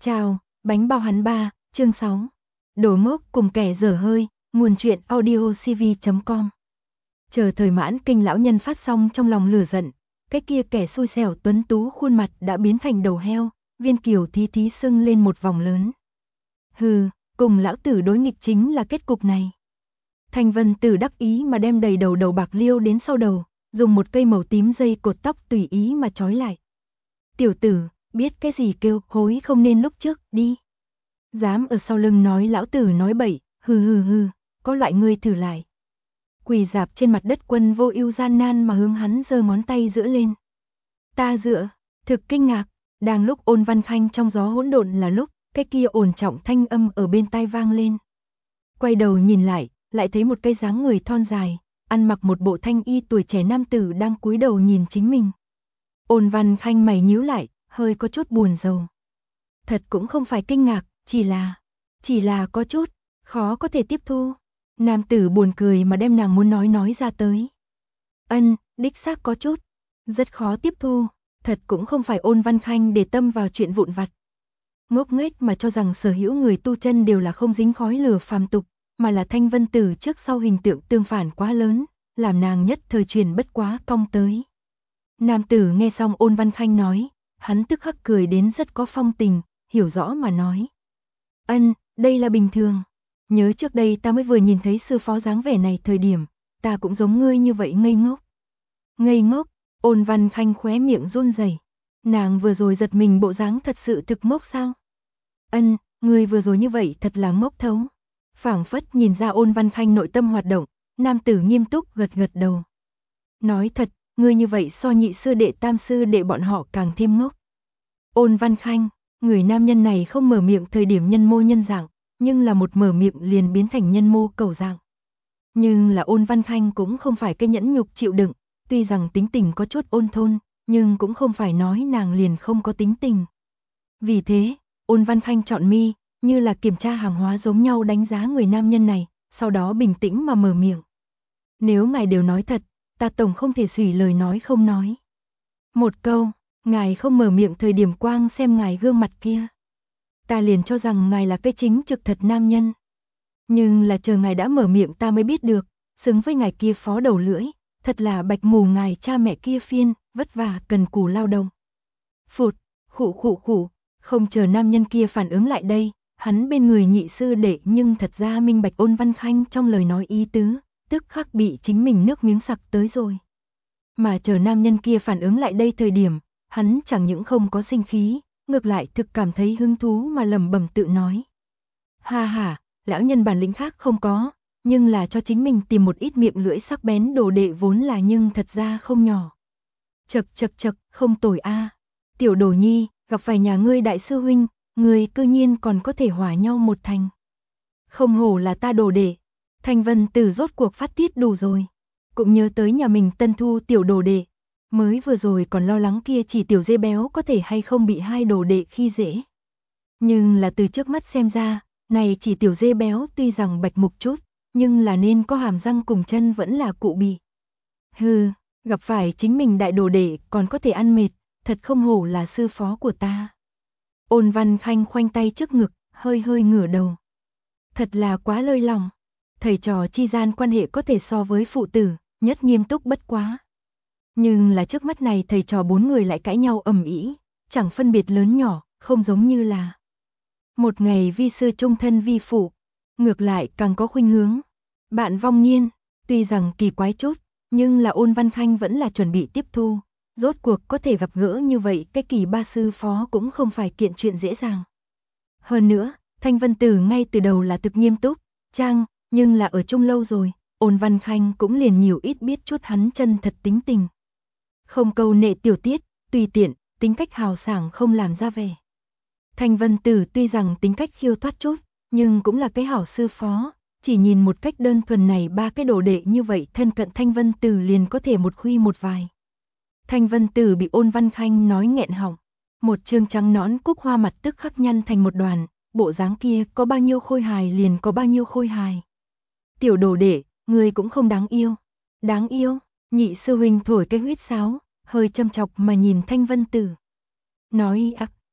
Chào, bánh bao hắn ba, chương 6. Đồ ngốc cùng kẻ dở hơi, nguồn truyện audiocv.com. Chờ thời mãn kinh lão nhân phát xong trong lòng lửa giận, cái kia kẻ xui xẻo tuấn tú khuôn mặt đã biến thành đầu heo, viên kiều thí thí sưng lên một vòng lớn. Hừ, cùng lão tử đối nghịch chính là kết cục này. Thanh Vân Tử đắc ý mà đem đầy đầu bạc liêu đến sau đầu, dùng một cây màu tím dây cột tóc tùy ý mà trói lại. Tiểu tử, biết cái gì kêu hối không nên lúc trước, đi. Dám ở sau lưng nói lão tử nói bậy, hừ, có loại ngươi thử lại. Quỳ dạp trên mặt đất Quân Vô Ưu gian nan mà hướng hắn giơ ngón tay giữa lên. Ta dựa, thực kinh ngạc, đang lúc Ôn Văn Khanh trong gió hỗn độn là lúc, cái kia ổn trọng thanh âm ở bên tai vang lên. Quay đầu nhìn lại thấy một cái dáng người thon dài, ăn mặc một bộ thanh y tuổi trẻ nam tử đang cúi đầu nhìn chính mình. Ôn Văn Khanh mày nhíu lại, hơi có chút buồn rầu. Thật cũng không phải kinh ngạc, chỉ là có chút khó có thể tiếp thu. Nam tử buồn cười mà đem nàng muốn nói ra tới. Đích xác có chút, rất khó tiếp thu, thật cũng không phải Ôn Văn Khanh để tâm vào chuyện vụn vặt. Ngốc nghếch mà cho rằng sở hữu người tu chân đều là không dính khói lửa phàm tục, mà là Thanh Vân Tử trước sau hình tượng tương phản quá lớn, làm nàng nhất thời truyền bất quá cong tới. Nam tử nghe xong Ôn Văn Khanh nói, hắn tức khắc cười đến rất có phong tình, hiểu rõ mà nói. Đây là bình thường. Nhớ trước đây ta mới vừa nhìn thấy sư phó dáng vẻ này thời điểm, ta cũng giống ngươi như vậy ngây ngốc. Ngây ngốc, Ôn Văn Khanh khóe miệng run rẩy. Nàng vừa rồi giật mình bộ dáng thật sự thực ngốc sao? Ngươi vừa rồi như vậy thật là ngốc thấu. Phảng phất nhìn ra Ôn Văn Khanh nội tâm hoạt động, nam tử nghiêm túc gật đầu. Nói thật, ngươi như vậy so nhị sư đệ tam sư đệ bọn họ càng thêm ngốc. Ôn Văn Khanh, người nam nhân này không mở miệng thời điểm nhân mô nhân dạng, nhưng là một mở miệng liền biến thành nhân mô cầu dạng. Nhưng là Ôn Văn Khanh cũng không phải cái nhẫn nhục chịu đựng, tuy rằng tính tình có chút ôn thôn, nhưng cũng không phải nói nàng liền không có tính tình. Vì thế, Ôn Văn Khanh chọn mi, như là kiểm tra hàng hóa giống nhau đánh giá người nam nhân này, sau đó bình tĩnh mà mở miệng. Nếu ngài đều nói thật, ta tổng không thể xủy lời nói không nói. Một câu, ngài không mở miệng thời điểm quang xem ngài gương mặt kia. Ta liền cho rằng ngài là cái chính trực thật nam nhân. Nhưng là chờ ngài đã mở miệng ta mới biết được, xứng với ngài kia phó đầu lưỡi, thật là bạch mù ngài cha mẹ kia phiên, vất vả cần cù lao động. Phụt, khụ, không chờ nam nhân kia phản ứng lại đây, hắn bên người nhị sư đệ nhưng thật ra minh bạch Ôn Văn Khanh trong lời nói ý tứ, tức khắc bị chính mình nước miếng sặc tới rồi. Mà chờ nam nhân kia phản ứng lại đây thời điểm, hắn chẳng những không có sinh khí, ngược lại thực cảm thấy hứng thú mà lẩm bẩm tự nói. Ha, lão nhân bản lĩnh khác không có, nhưng là cho chính mình tìm một ít miệng lưỡi sắc bén đồ đệ vốn là nhưng thật ra không nhỏ. Chậc, không tồi a. Tiểu Đồ Nhi, gặp phải nhà ngươi đại sư huynh, ngươi cư nhiên còn có thể hòa nhau một thành. Không hổ là ta đồ đệ. Thanh Vân Tử rốt cuộc phát tiết đủ rồi. Cũng nhớ tới nhà mình tân thu tiểu đồ đệ. Mới vừa rồi còn lo lắng kia chỉ tiểu dê béo có thể hay không bị hai đồ đệ khi dễ. Nhưng là từ trước mắt xem ra, này chỉ tiểu dê béo tuy rằng bạch mục chút, nhưng là nên có hàm răng cùng chân vẫn là cụ bì. Hừ, gặp phải chính mình đại đồ đệ còn có thể ăn mệt, thật không hổ là sư phó của ta. Ôn Văn Khanh khoanh tay trước ngực, hơi ngửa đầu. Thật là quá lơi lòng. Thầy trò chi gian quan hệ có thể so với phụ tử, nhất nghiêm túc bất quá. Nhưng là trước mắt này thầy trò bốn người lại cãi nhau ầm ĩ, chẳng phân biệt lớn nhỏ, không giống như là một ngày vi sư trung thân vi phụ, ngược lại càng có khuynh hướng bạn vong niên. Tuy rằng kỳ quái chút, nhưng là Ôn Văn Khanh vẫn là chuẩn bị tiếp thu. Rốt cuộc có thể gặp gỡ như vậy, cái kỳ ba sư phó cũng không phải kiện chuyện dễ dàng. Hơn nữa, Thanh Vân Tử ngay từ đầu là thực nghiêm túc, nhưng là ở chung lâu rồi, Ôn Văn Khanh cũng liền nhiều ít biết chút hắn chân thật tính tình. Không câu nệ tiểu tiết, tùy tiện, tính cách hào sảng không làm ra vẻ. Thanh Vân Tử tuy rằng tính cách khiêu thoát chút, nhưng cũng là cái hảo sư phó, chỉ nhìn một cách đơn thuần này ba cái đồ đệ như vậy thân cận Thanh Vân Tử liền có thể một khuy một vài. Thanh Vân Tử bị Ôn Văn Khanh nói nghẹn họng, một trương trắng nõn cúc hoa mặt tức khắc nhăn thành một đoàn, bộ dáng kia có bao nhiêu khôi hài liền có bao nhiêu khôi hài. Tiểu đồ đệ, ngươi cũng không đáng yêu. Đáng yêu, nhị sư huynh thổi cái huýt sáo, hơi châm chọc mà nhìn Thanh Vân Tử. Nói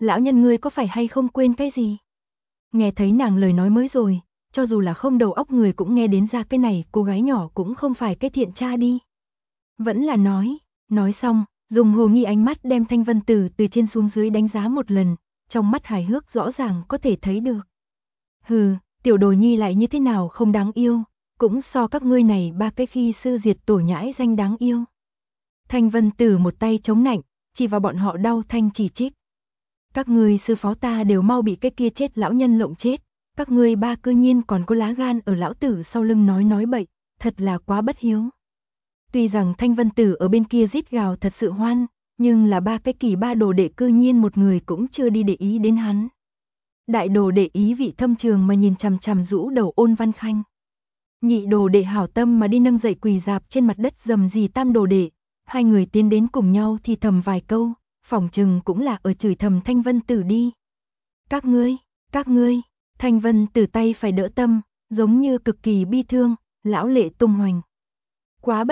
lão nhân ngươi có phải hay không quên cái gì? Nghe thấy nàng lời nói mới rồi, cho dù là không đầu óc người cũng nghe đến ra cái này cô gái nhỏ cũng không phải cái thiện tra đi. Vẫn là nói xong, dùng hồ nghi ánh mắt đem Thanh Vân Tử từ trên xuống dưới đánh giá một lần, trong mắt hài hước rõ ràng có thể thấy được. Hừ, tiểu đồ nhi lại như thế nào không đáng yêu, cũng so các ngươi này ba cái khi sư diệt tổ nhãi danh đáng yêu. Thanh Vân Tử một tay chống nạnh, chỉ vào bọn họ đau thanh chỉ trích. Các ngươi sư phó ta đều mau bị cái kia chết lão nhân lộng chết, các ngươi ba cư nhiên còn có lá gan ở lão tử sau lưng nói bậy, thật là quá bất hiếu. Tuy rằng Thanh Vân Tử ở bên kia rít gào thật sự hoan, nhưng là ba cái kỳ ba đồ đệ cư nhiên một người cũng chưa đi để ý đến hắn. Đại đồ đệ ý vị thâm trường mà nhìn chằm chằm rũ đầu Ôn Văn Khanh. Nhị đồ đệ hảo tâm mà đi nâng dậy quỳ dạp trên mặt đất dầm gì tam đồ đệ, hai người tiến đến cùng nhau thì thầm vài câu, phỏng chừng cũng là ở chửi thầm Thanh Vân Tử đi. Các ngươi, Thanh Vân Tử tay phải đỡ tâm, giống như cực kỳ bi thương, lão lệ tung hoành. Quá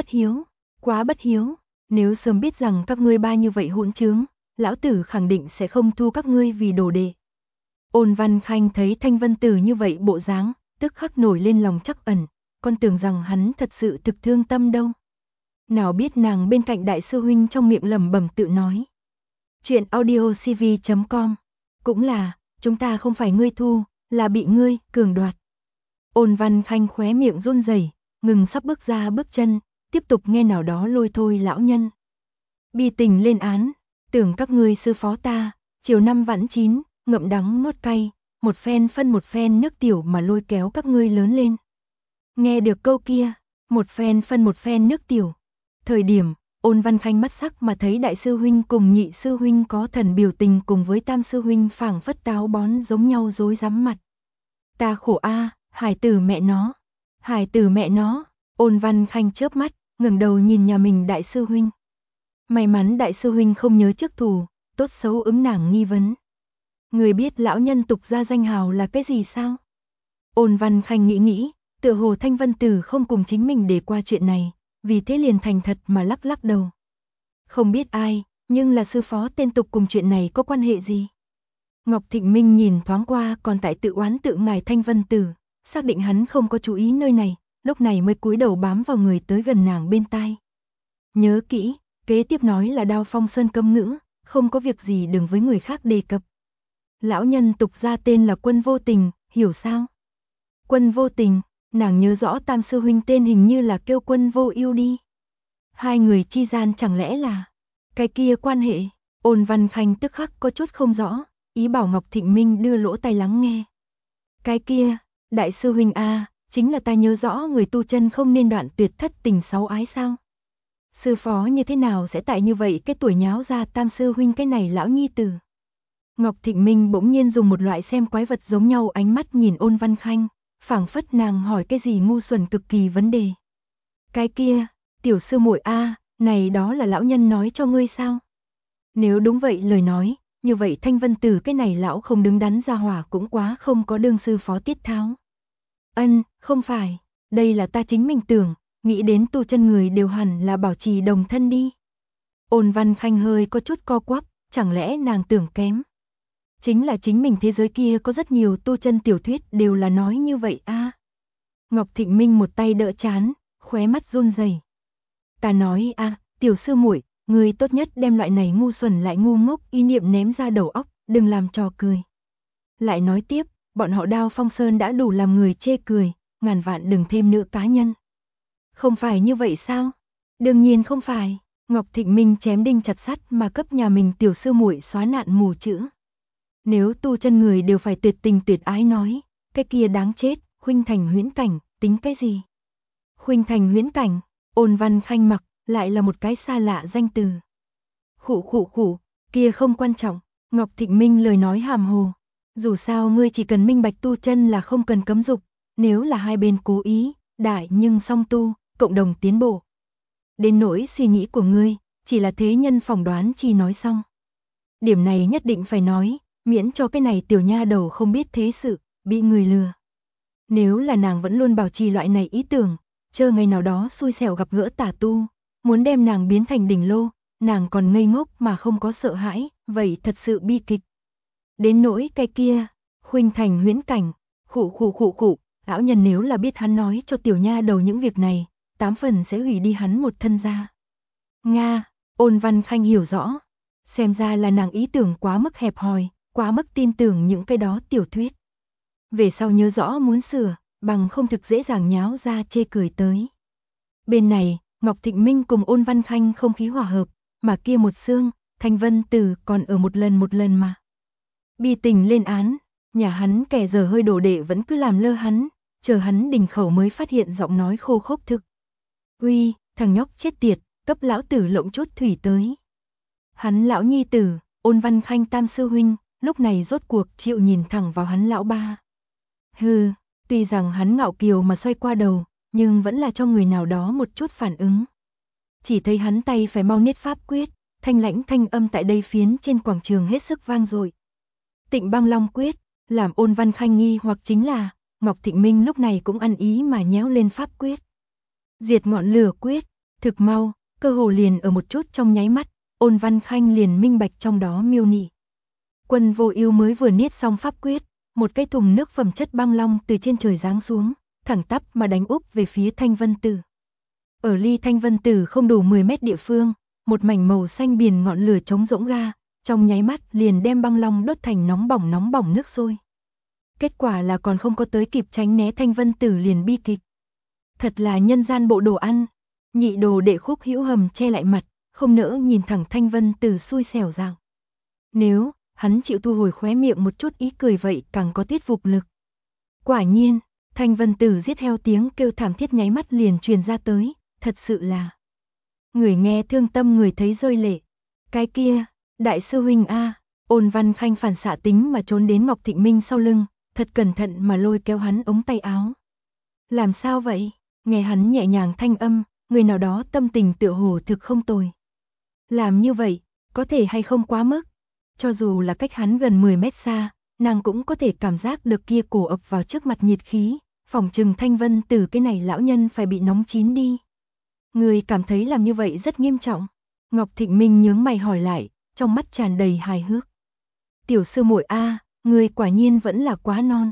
bất hiếu, nếu sớm biết rằng các ngươi ba như vậy hỗn trướng, lão tử khẳng định sẽ không thu các ngươi vì đồ đệ. Ôn Văn Khanh thấy Thanh Vân Tử như vậy bộ dáng, tức khắc nổi lên lòng trắc ẩn, con tưởng rằng hắn thật sự thực thương tâm đâu. Nào biết nàng bên cạnh đại sư huynh trong miệng lẩm bẩm tự nói. Chuyện audiocv.com, cũng là, chúng ta không phải ngươi thu, là bị ngươi cường đoạt. Ôn Văn Khanh khóe miệng run rẩy, ngừng sắp bước ra bước chân, tiếp tục nghe nào đó lôi thôi lão nhân. Bi tình lên án, tưởng các ngươi sư phó ta, chiều năm vãn 9, ngậm đắng nuốt cay, một phen phân một phen nước tiểu mà lôi kéo các ngươi lớn lên. Nghe được câu kia, một phen phân một phen nước tiểu. Thời điểm, Ôn Văn Khanh mắt sắc mà thấy đại sư huynh cùng nhị sư huynh có thần biểu tình cùng với tam sư huynh phảng phất táo bón giống nhau rối rắm mặt. Ta khổ a, hài tử mẹ nó, Ôn Văn Khanh chớp mắt, ngẩng đầu nhìn nhà mình đại sư huynh. May mắn đại sư huynh không nhớ trước thù, tốt xấu ứng nàng nghi vấn. Người biết lão nhân tục ra danh hào là cái gì sao? Ôn Văn Khanh nghĩ, tựa hồ Thanh Vân Tử không cùng chính mình để qua chuyện này, vì thế liền thành thật mà lắc lắc đầu. Không biết ai, nhưng là sư phó tên tục cùng chuyện này có quan hệ gì? Ngọc Thịnh Minh nhìn thoáng qua còn tại tự oán tự ngài Thanh Vân Tử, xác định hắn không có chú ý nơi này, lúc này mới cúi đầu bám vào người tới gần nàng bên tai. Nhớ kỹ, kế tiếp nói là Đao Phong Sơn cấm ngữ, không có việc gì đừng với người khác đề cập. Lão nhân tục ra tên là Quân Vô Tình, hiểu sao? Quân Vô Tình, nàng nhớ rõ tam sư huynh tên hình như là kêu Quân Vô Ưu đi. Hai người chi gian chẳng lẽ là cái kia quan hệ? Ôn Văn Khanh tức khắc có chút không rõ, ý bảo Ngọc Thịnh Minh đưa lỗ tai lắng nghe. Cái kia, đại sư huynh a, chính là ta nhớ rõ người tu chân không nên đoạn tuyệt thất tình sáu ái sao? Sư phó như thế nào sẽ tại như vậy cái tuổi nháo ra tam sư huynh cái này lão nhi tử? Ngọc Thịnh Minh bỗng nhiên dùng một loại xem quái vật giống nhau ánh mắt nhìn Ôn Văn Khanh, phảng phất nàng hỏi cái gì ngu xuẩn cực kỳ vấn đề. Cái kia, tiểu sư muội a, này đó là lão nhân nói cho ngươi sao? Nếu đúng vậy lời nói, như vậy Thanh Vân Tử cái này lão không đứng đắn ra hỏa cũng quá không có đương sư phó tiết tháo. Không phải, đây là ta chính mình tưởng, nghĩ đến tu chân người đều hẳn là bảo trì đồng thân đi. Ôn Văn Khanh hơi có chút co quắp, chẳng lẽ nàng tưởng kém? Chính là chính mình thế giới kia có rất nhiều tu chân tiểu thuyết đều là nói như vậy a. Ngọc Thịnh Minh một tay đỡ chán, khóe mắt run rẩy. Ta nói a, tiểu sư muội, người tốt nhất đem loại này ngu xuẩn lại ngu ngốc ý niệm ném ra đầu óc, đừng làm trò cười. Lại nói tiếp, bọn họ Đao Phong Sơn đã đủ làm người chê cười, ngàn vạn đừng thêm nữa cá nhân. Không phải như vậy sao? Đương nhiên không phải. Ngọc Thịnh Minh chém đinh chặt sắt mà cấp nhà mình tiểu sư muội xóa nạn mù chữ. Nếu tu chân người đều phải tuyệt tình tuyệt ái nói, cái kia đáng chết, khuynh thành huyễn cảnh, tính cái gì? Khuynh thành huyễn cảnh, Ôn Văn Khanh mặc, lại là một cái xa lạ danh từ. Khụ, kia không quan trọng, Ngọc Thịnh Minh lời nói hàm hồ. Dù sao ngươi chỉ cần minh bạch tu chân là không cần cấm dục, nếu là hai bên cố ý, đại nhưng song tu, cộng đồng tiến bộ. Đến nỗi suy nghĩ của ngươi, chỉ là thế nhân phỏng đoán chỉ nói xong. Điểm này nhất định phải nói, miễn cho cái này tiểu nha đầu không biết thế sự, bị người lừa. Nếu là nàng vẫn luôn bảo trì loại này ý tưởng, chờ ngày nào đó xui xẻo gặp gỡ tà tu, muốn đem nàng biến thành đỉnh lô, nàng còn ngây ngốc mà không có sợ hãi, vậy thật sự bi kịch. Đến nỗi cái kia, khuynh thành huyễn cảnh, khụ, lão nhân nếu là biết hắn nói cho tiểu nha đầu những việc này, 8 phần sẽ hủy đi hắn một thân gia. Nga, Ôn Văn Khanh hiểu rõ, xem ra là nàng ý tưởng quá mức hẹp hòi, quá mức tin tưởng những cái đó tiểu thuyết. Về sau nhớ rõ muốn sửa, bằng không thực dễ dàng nháo ra chê cười tới. Bên này, Ngọc Thịnh Minh cùng Ôn Văn Khanh không khí hòa hợp, mà kia một xương, Thanh Vân Tử còn ở một lần mà. Bi tình lên án, nhà hắn kẻ giờ hơi đổ đệ vẫn cứ làm lơ hắn, chờ hắn đình khẩu mới phát hiện giọng nói khô khốc thực. Uy, thằng nhóc chết tiệt, cấp lão tử lộng chút thủy tới. Hắn lão nhi tử, Ôn Văn Khanh tam sư huynh, lúc này rốt cuộc chịu nhìn thẳng vào hắn lão ba. Hừ, tuy rằng hắn ngạo kiều mà xoay qua đầu, nhưng vẫn là cho người nào đó một chút phản ứng. Chỉ thấy hắn tay phải mau niết pháp quyết, thanh lãnh thanh âm tại đây phiến trên quảng trường hết sức vang dội. Tịnh Băng Long quyết, làm Ôn Văn Khanh nghi hoặc chính là, Ngọc Thịnh Minh lúc này cũng ăn ý mà nhéo lên pháp quyết. Diệt ngọn lửa quyết, thực mau, cơ hồ liền ở một chút trong nháy mắt, Ôn Văn Khanh liền minh bạch trong đó miêu nị. Quân Vô Ưu mới vừa niết xong pháp quyết, một cái thùng nước phẩm chất băng long từ trên trời giáng xuống, thẳng tắp mà đánh úp về phía Thanh Vân Tử. Ở ly Thanh Vân Tử không đủ 10 mét địa phương, một mảnh màu xanh biển ngọn lửa trống rỗng ra, trong nháy mắt liền đem băng long đốt thành nóng bỏng nước sôi. Kết quả là còn không có tới kịp tránh né Thanh Vân Tử liền bi kịch. Thật là nhân gian bộ đồ ăn. Nhị đồ đệ Khúc Hữu Hầm che lại mặt, không nỡ nhìn thẳng Thanh Vân Tử xui xẻo rằng. Nếu hắn chịu thu hồi khóe miệng một chút ý cười vậy càng có thuyết phục lực. Quả nhiên, Thanh Vân Tử giết heo tiếng kêu thảm thiết nháy mắt liền truyền ra tới, thật sự là. Người nghe thương tâm người thấy rơi lệ. Cái kia, đại sư huynh a, Ôn Văn Khanh phản xạ tính mà trốn đến Ngọc Thịnh Minh sau lưng, thật cẩn thận mà lôi kéo hắn ống tay áo. Làm sao vậy? Nghe hắn nhẹ nhàng thanh âm, người nào đó tâm tình tựa hồ thực không tồi. Làm như vậy, có thể hay không quá mức? Cho dù là cách hắn gần 10 mét xa, nàng cũng có thể cảm giác được kia cổ ập vào trước mặt nhiệt khí, phỏng chừng Thanh Vân Tử cái này lão nhân phải bị nóng chín đi. Người cảm thấy làm như vậy rất nghiêm trọng. Ngọc Thịnh Minh nhướng mày hỏi lại, trong mắt tràn đầy hài hước. Tiểu sư muội a, người quả nhiên vẫn là quá non.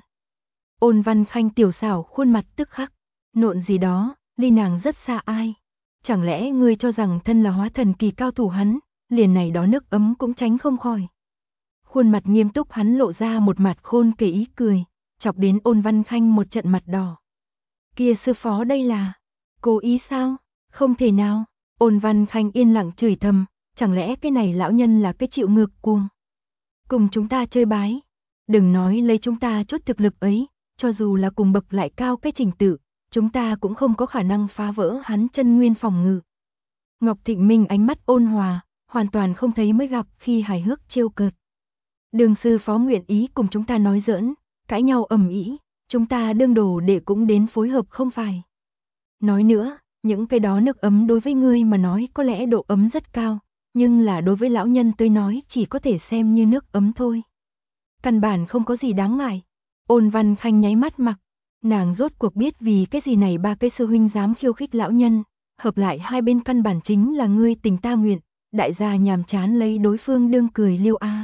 Ôn Văn Khanh tiểu xảo khuôn mặt tức khắc, nộn gì đó, ly nàng rất xa ai. Chẳng lẽ ngươi cho rằng thân là hóa thần kỳ cao thủ hắn, liền này đó nước ấm cũng tránh không khỏi. Khuôn mặt nghiêm túc hắn lộ ra một mặt khôn kể ý cười, chọc đến Ôn Văn Khanh một trận mặt đỏ. Kia sư phó đây là, cố ý sao? Không thể nào. Ôn Văn Khanh yên lặng chửi thầm, chẳng lẽ cái này lão nhân là cái chịu ngược cuồng. Cùng chúng ta chơi bái, đừng nói lấy chúng ta chút thực lực ấy, cho dù là cùng bậc lại cao cái trình tự, chúng ta cũng không có khả năng phá vỡ hắn chân nguyên phòng ngự. Ngọc Thịnh Minh ánh mắt ôn hòa, hoàn toàn không thấy mới gặp khi hài hước trêu cợt. Đường sư phó nguyện ý cùng chúng ta nói giỡn, cãi nhau ầm ĩ, chúng ta đương đồ để cũng đến phối hợp không phải. Nói nữa, những cái đó nước ấm đối với ngươi mà nói có lẽ độ ấm rất cao, nhưng là đối với lão nhân tôi nói chỉ có thể xem như nước ấm thôi. Căn bản không có gì đáng ngại. Ôn Văn Khanh nháy mắt mặc, nàng rốt cuộc biết vì cái gì này ba cái sư huynh dám khiêu khích lão nhân, hợp lại hai bên căn bản chính là ngươi tình ta nguyện, đại gia nhàm chán lấy đối phương đương cười liêu a.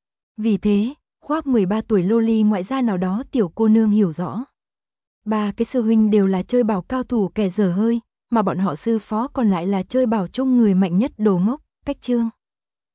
Vì thế, khoác 13 tuổi loli ngoại gia nào đó tiểu cô nương hiểu rõ. Ba cái sư huynh đều là chơi bảo cao thủ kẻ dở hơi, mà bọn họ sư phó còn lại là chơi bảo chung người mạnh nhất đồ ngốc, cách chương.